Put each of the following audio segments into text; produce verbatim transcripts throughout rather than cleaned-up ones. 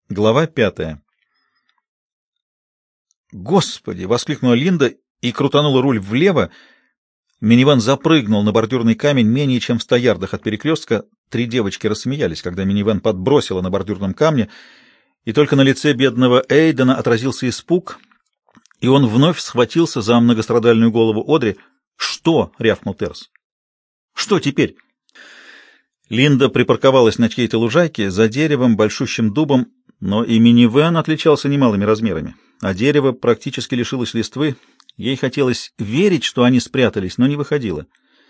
Глава пятая. «Господи!» — воскликнула Линда и крутанула руль влево. Минивэн запрыгнул на бордюрный камень менее чем в ста ярдах от перекрестка. Три девочки рассмеялись, когда минивэн подбросило на бордюрном камне, и только на лице бедного Эйдена отразился испуг, и он вновь схватился за многострадальную голову Одри. «Что?» — рявкнул Терс. «Что теперь?» Линда припарковалась на чьей-то лужайке за деревом, большущим дубом, но и минивэн отличался немалыми размерами, а дерево практически лишилось листвы. Ей хотелось верить, что они спрятались, но не выходило.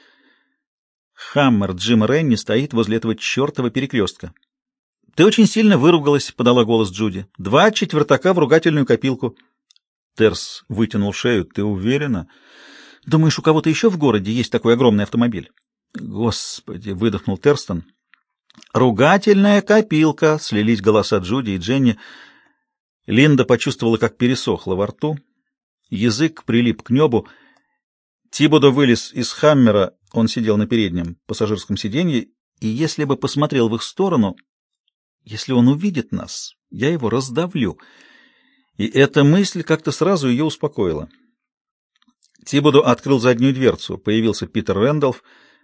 Хаммер Джима Ренни стоит возле этого чертова перекрестка. «Ты очень сильно выругалась», — подала голос Джуди. «Два четвертака в ругательную копилку». Терс вытянул шею. «Ты уверена? Думаешь, у кого-то еще в городе есть такой огромный автомобиль?» «Господи!» — выдохнул Терстон. «Ругательная копилка!» — слились голоса Джуди и Дженни. Линда почувствовала, как пересохло во рту. Язык прилип к небу. Тибодо вылез из Хаммера, он сидел на переднем пассажирском сиденье, и если бы посмотрел в их сторону, если он увидит нас, я его раздавлю. И эта мысль как-то сразу ее успокоила. Тибодо открыл заднюю дверцу. Появился Питер Рэндалф.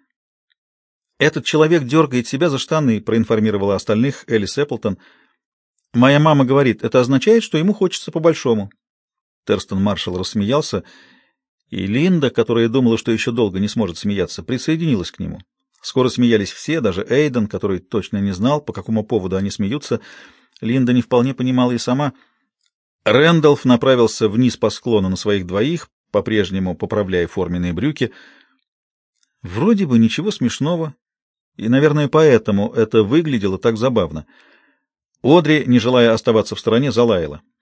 «Этот человек дергает себя за штаны», — проинформировала остальных Элис Эпплтон. «Моя мама говорит, это означает, что ему хочется по-большому». Терстон Маршалл рассмеялся, и Линда, которая думала, что еще долго не сможет смеяться, присоединилась к нему. Скоро смеялись все, даже Эйден, который точно не знал, по какому поводу они смеются. Линда не вполне понимала и сама. Рэндалф направился вниз по склону на своих двоих, по-прежнему поправляя форменные брюки. Вроде бы ничего смешного, и, наверное, поэтому это выглядело так забавно. Одри, не желая оставаться в стороне, залаяла.